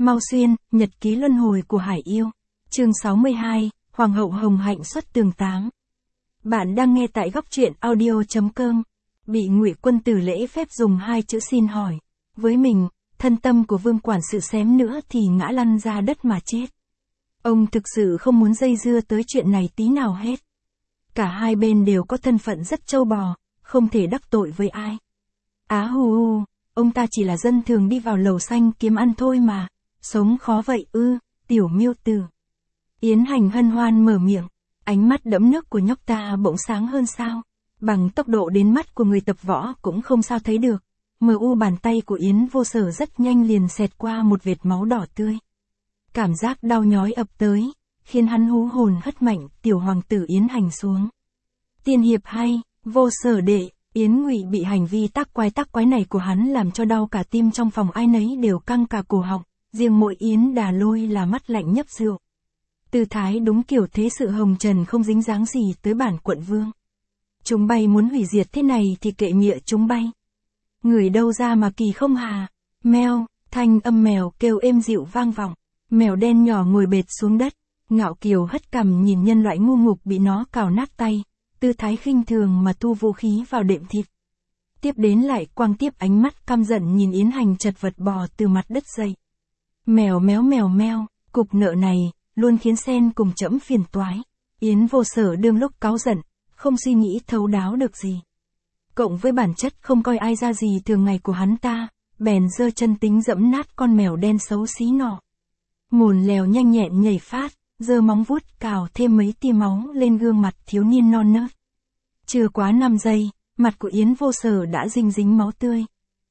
Mau Xuyên, Nhật ký luân hồi của Hải Yêu. Chương 62, Hoàng hậu Hồng Hạnh xuất tường 8. Bạn đang nghe tại góc truyện audio.com. Bị Ngụy Quân Tử lễ phép dùng hai chữ xin hỏi. Với mình, thân tâm của vương quản sự xém nữa thì ngã lăn ra đất mà chết. Ông thực sự không muốn dây dưa tới chuyện này tí nào hết. Cả hai bên đều có thân phận rất trâu bò, không thể đắc tội với ai. Á hù, ông ta chỉ là dân thường đi vào lầu xanh kiếm ăn thôi mà. Sống khó vậy ư, tiểu miêu tử. Yến Hành hân hoan mở miệng, ánh mắt đẫm nước của nhóc ta bỗng sáng hơn sao. Bằng tốc độ đến mắt của người tập võ cũng không sao thấy được. Bàn tay của Yến Vô Sở rất nhanh liền xẹt qua một vệt máu đỏ tươi. Cảm giác đau nhói ập tới, khiến hắn hú hồn hất mạnh tiểu hoàng tử Yến Hành xuống. Tiên hiệp hay, Vô Sở đệ, Yến Ngụy bị hành vi tác quái này của hắn làm cho đau cả tim, trong phòng ai nấy đều căng cả cổ họng. Riêng mỗi Yến Đà Lôi là mắt lạnh nhấp rượu. Tư thái đúng kiểu thế sự hồng trần không dính dáng gì tới bản quận vương. Chúng bay muốn hủy diệt thế này thì kệ mịa chúng bay. Người đâu ra mà kỳ không hà. Meo, thanh âm mèo kêu êm dịu vang vọng. Mèo đen nhỏ ngồi bệt xuống đất, ngạo kiều hất cằm nhìn nhân loại ngu ngục bị nó cào nát tay. Tư thái khinh thường mà thu vũ khí vào đệm thịt. Tiếp đến lại quang tiếp ánh mắt căm giận nhìn Yến Hành chật vật bò từ mặt đất dậy. Mèo meo, cục nợ này, luôn khiến sen cùng trẫm phiền toái. Yến Vô Sở đương lúc cáu giận, không suy nghĩ thấu đáo được gì. Cộng với bản chất không coi ai ra gì thường ngày của hắn ta, bèn giơ chân tính dẫm nát con mèo đen xấu xí nọ. Mồn lèo nhanh nhẹn nhảy phát, giơ móng vuốt cào thêm mấy tia máu lên gương mặt thiếu niên non nớt. Chưa quá 5 giây, mặt của Yến Vô Sở đã dính máu tươi.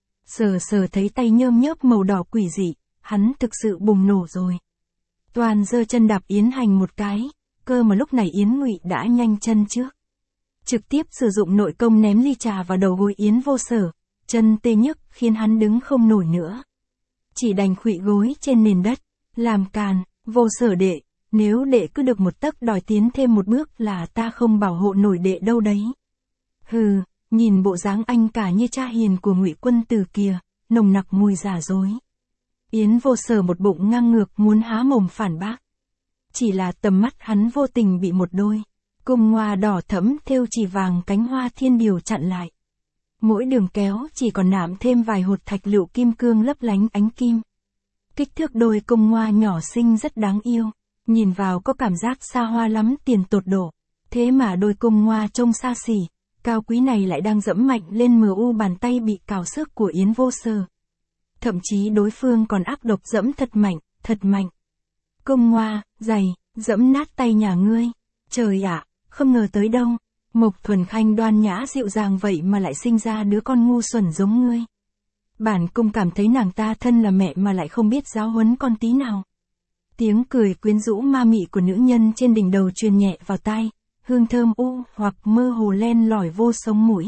Sờ thấy tay nhơm nhớp màu đỏ quỷ dị. Hắn thực sự bùng nổ rồi. Toàn giơ chân đạp Yến Hành một cái, cơ mà lúc này Yến Ngụy đã nhanh chân trước. Trực tiếp sử dụng nội công ném ly trà vào đầu gối Yến Vô Sở, chân tê nhức khiến hắn đứng không nổi nữa. Chỉ đành khuỵu gối trên nền đất, làm càn, Vô Sở đệ, nếu đệ cứ được một tấc đòi tiến thêm một bước là ta không bảo hộ nổi đệ đâu đấy. Hừ, nhìn bộ dáng anh cả như cha hiền của Ngụy Quân Tử kìa, nồng nặc mùi giả dối. Yến Vô Sở một bụng ngang ngược muốn há mồm phản bác. Chỉ là tầm mắt hắn vô tình bị một đôi cung hoa đỏ thẫm thêu chỉ vàng cánh hoa thiên điều chặn lại. Mỗi đường kéo chỉ còn nạm thêm vài hột thạch lựu kim cương lấp lánh ánh kim. Kích thước đôi cung hoa nhỏ xinh rất đáng yêu, nhìn vào có cảm giác xa hoa lắm tiền tột đổ. Thế mà đôi cung hoa trông xa xỉ, cao quý này lại đang dẫm mạnh lên bàn tay bị cào xước của Yến Vô Sở. Thậm chí đối phương còn ác độc dẫm thật mạnh. Cung hoa, dày, dẫm nát tay nhà ngươi. Trời ạ, không ngờ tới đâu. Mộc Thuần Khanh đoan nhã dịu dàng vậy mà lại sinh ra đứa con ngu xuẩn giống ngươi. Bản cung cảm thấy nàng ta thân là mẹ mà lại không biết giáo huấn con tí nào. Tiếng cười quyến rũ ma mị của nữ nhân trên đỉnh đầu truyền nhẹ vào tai, hương thơm hoặc mơ hồ len lỏi vô sống mũi.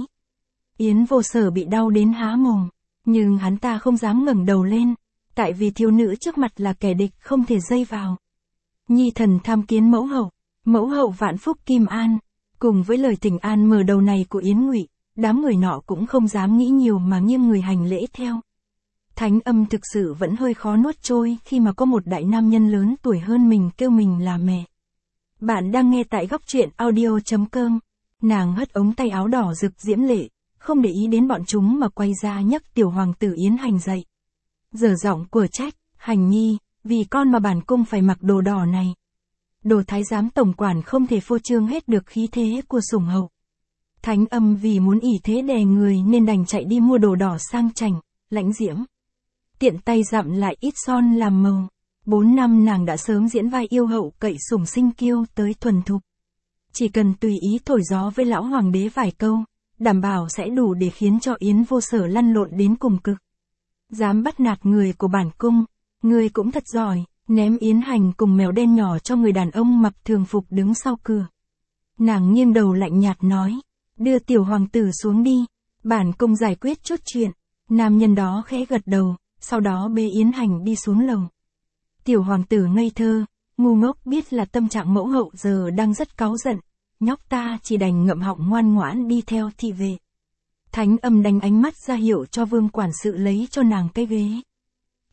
Yến Vô Sở bị đau đến há mồm. Nhưng hắn ta không dám ngẩng đầu lên, tại vì thiếu nữ trước mặt là kẻ địch không thể dây vào. Nhi thần tham kiến mẫu hậu vạn phúc Kim An. Cùng với lời thỉnh an mở đầu này của Yến Ngụy, đám người nọ cũng không dám nghĩ nhiều mà nghiêng người hành lễ theo. Thánh âm thực sự vẫn hơi khó nuốt trôi khi mà có một đại nam nhân lớn tuổi hơn mình kêu mình là mẹ. Bạn đang nghe tại góc truyện audio.com. Nàng hất ống tay áo đỏ rực diễm lệ, không để ý đến bọn chúng mà quay ra nhấc tiểu hoàng tử Yến Hành dậy. Giở giọng của trách, Hành nhi, vì con mà bản cung phải mặc đồ đỏ này. Đồ thái giám tổng quản không thể phô trương hết được khí thế của sủng hậu. Thánh âm vì muốn ỷ thế đè người nên đành chạy đi mua đồ đỏ sang chảnh, lãnh diễm. Tiện tay dặm lại ít son làm màu. 4 năm nàng đã sớm diễn vai yêu hậu cậy sủng sinh kiêu tới thuần thục. Chỉ cần tùy ý thổi gió với lão hoàng đế vài câu, đảm bảo sẽ đủ để khiến cho Yến Vô Sở lăn lộn đến cùng cực. Dám bắt nạt người của bản cung, người cũng thật giỏi, ném Yến Hành cùng mèo đen nhỏ cho người đàn ông mặc thường phục đứng sau cửa. Nàng nghiêng đầu lạnh nhạt nói, đưa tiểu hoàng tử xuống đi, bản cung giải quyết chút chuyện. Nam nhân đó khẽ gật đầu, sau đó bê Yến Hành đi xuống lầu. Tiểu hoàng tử ngây thơ, ngu ngốc biết là tâm trạng mẫu hậu giờ đang rất cáu giận. Nhóc ta chỉ đành ngậm họng ngoan ngoãn đi theo thị vệ. Thánh âm đánh ánh mắt ra hiệu cho vương quản sự lấy cho nàng cái ghế.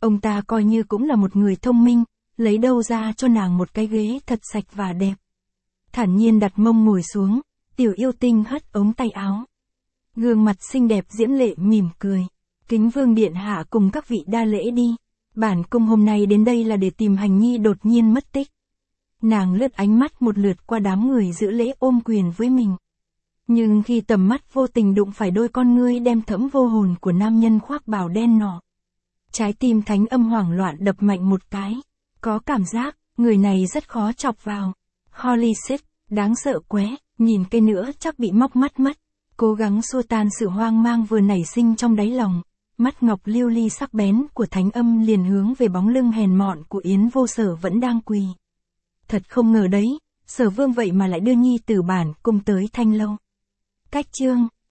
Ông ta coi như cũng là một người thông minh, lấy đâu ra cho nàng một cái ghế thật sạch và đẹp. Thản nhiên đặt mông ngồi xuống, tiểu yêu tinh hất ống tay áo. Gương mặt xinh đẹp diễm lệ mỉm cười. Kính vương điện hạ cùng các vị đa lễ đi. Bản cung hôm nay đến đây là để tìm hành nhi đột nhiên mất tích. Nàng lướt ánh mắt một lượt qua đám người giữ lễ ôm quyền với mình. Nhưng khi tầm mắt vô tình đụng phải đôi con ngươi đem thẫm vô hồn của nam nhân khoác bào đen nọ. Trái tim Thánh Âm hoảng loạn đập mạnh một cái. Có cảm giác, người này rất khó chọc vào. Holy shit, đáng sợ quá, nhìn cây nữa chắc bị móc mắt mất. Cố gắng xua tan sự hoang mang vừa nảy sinh trong đáy lòng. Mắt ngọc lưu ly sắc bén của Thánh Âm liền hướng về bóng lưng hèn mọn của Yến Vô Sở vẫn đang quỳ. Thật không ngờ đấy, Sở Vương vậy mà lại đưa nhi tử bản cung tới Thanh Lâu. Cách chương